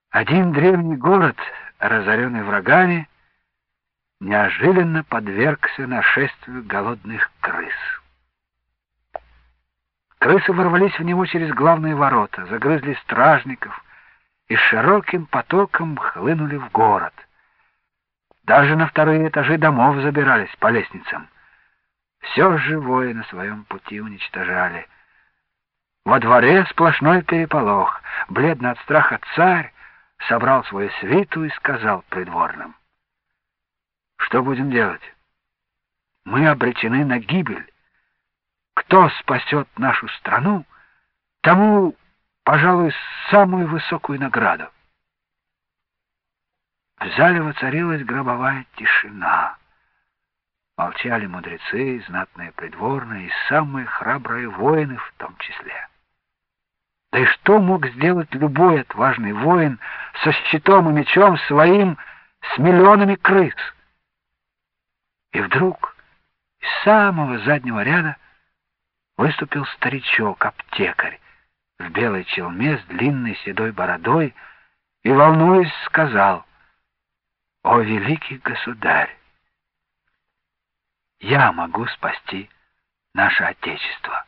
Один древний город, разоренный врагами, неожиданно подвергся нашествию голодных крыс. Крысы ворвались в него через главные ворота, загрызли стражников и широким потоком хлынули в город. Даже на вторые этажи домов забирались по лестницам. Все живое на своем пути уничтожали. Во дворе сплошной переполох. Бледный от страха царь собрал свою свиту и сказал придворным: «Что будем делать? Мы обречены на гибель. Кто спасет нашу страну, тому, пожалуй, самую высокую награду». В зале воцарилась гробовая тишина. Молчали мудрецы, знатные придворные и самые храбрые воины в том числе. Да и что мог сделать любой отважный воин со щитом и мечом своим с миллионами крыс? И вдруг из самого заднего ряда выступил старичок-аптекарь в белой челме с длинной седой бородой и, волнуясь, сказал: «О, великий государь, я могу спасти наше Отечество».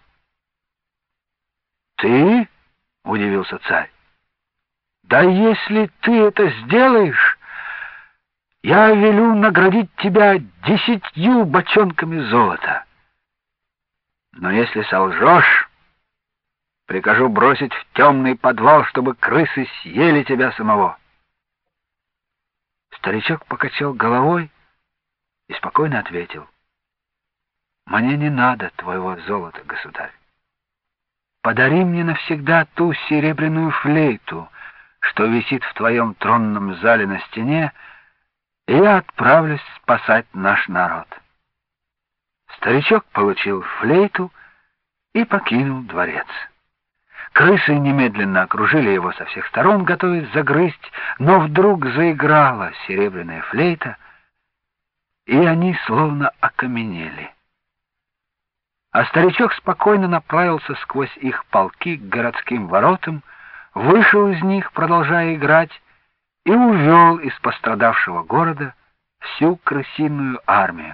«Ты?» — удивился царь. «Да если ты это сделаешь, я велю наградить тебя 10 бочонками золота. Но если солжешь, прикажу бросить в темный подвал, чтобы крысы съели тебя самого». Старичок покачал головой и спокойно ответил: «Мне не надо твоего золота, государь. Подари мне навсегда ту серебряную флейту, что висит в твоем тронном зале на стене, и я отправлюсь спасать наш народ». Старичок получил флейту и покинул дворец. Крысы немедленно окружили его со всех сторон, готовясь загрызть, но вдруг заиграла серебряная флейта, и они словно окаменели. А старичок спокойно направился сквозь их полки к городским воротам, вышел из них, продолжая играть, и увел из пострадавшего города всю крысиную армию.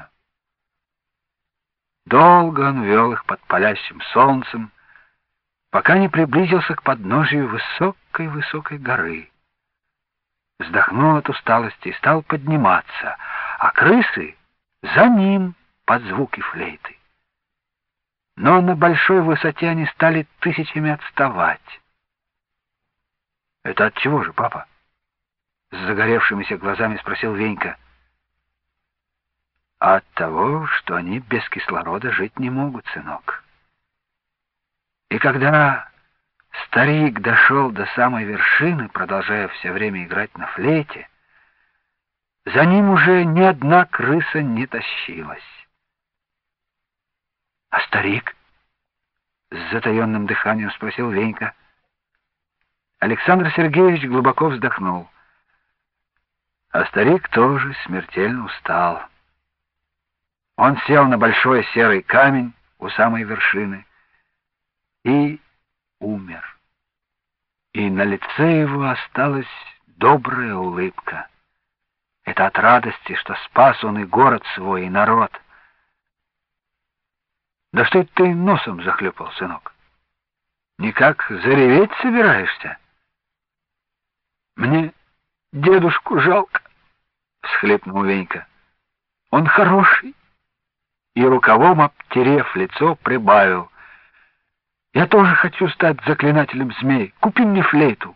Долго он вел их под палящим солнцем, пока не приблизился к подножию высокой-высокой горы. Вздохнул от усталости и стал подниматься, а крысы за ним под звуки флейты. Но на большой высоте они стали тысячами отставать. «Это от чего же, папа?» — с загоревшимися глазами спросил Венька. «От того, что они без кислорода жить не могут, сынок». И когда старик дошел до самой вершины, продолжая все время играть на флейте, за ним уже ни одна крыса не тащилась. «А старик?» — с затаенным дыханием спросил Венька. Александр Сергеевич глубоко вздохнул. А старик тоже смертельно устал. Он сел на большой серый камень у самой вершины и умер. И на лице его осталась добрая улыбка. Это от радости, что спас он и город свой, и народ. «Да что это ты носом захлюпал, сынок? Никак зареветь собираешься?» «Мне дедушку жалко», — всхлипнул Венька. «Он хороший». И рукавом, обтерев лицо, прибавил: «Я тоже хочу стать заклинателем змей. Купи мне флейту».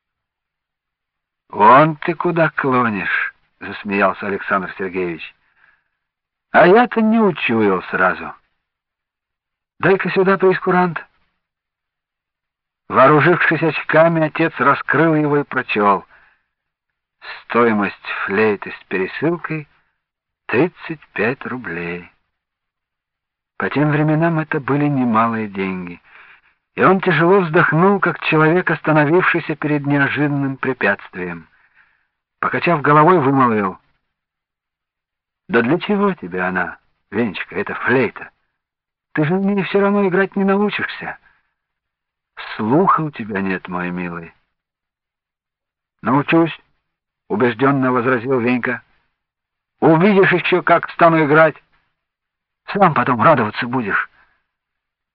«Вон ты куда клонишь», — засмеялся Александр Сергеевич. «А я-то не учуял сразу. Дай-ка сюда прейскурант». Вооружившись очками, отец раскрыл его и прочел: «Стоимость флейты с пересылкой — 35 рублей». По тем временам это были немалые деньги, и он тяжело вздохнул, как человек, остановившийся перед неожиданным препятствием. Покачав головой, вымолвил: «Да для чего тебе она, Венечка, эта флейта? Ты же в ней все равно играть не научишься. Слуха у тебя нет, мой милый». Научусь, убежденно возразил Венька. Увидишь еще, как стану играть. Сам потом радоваться будешь.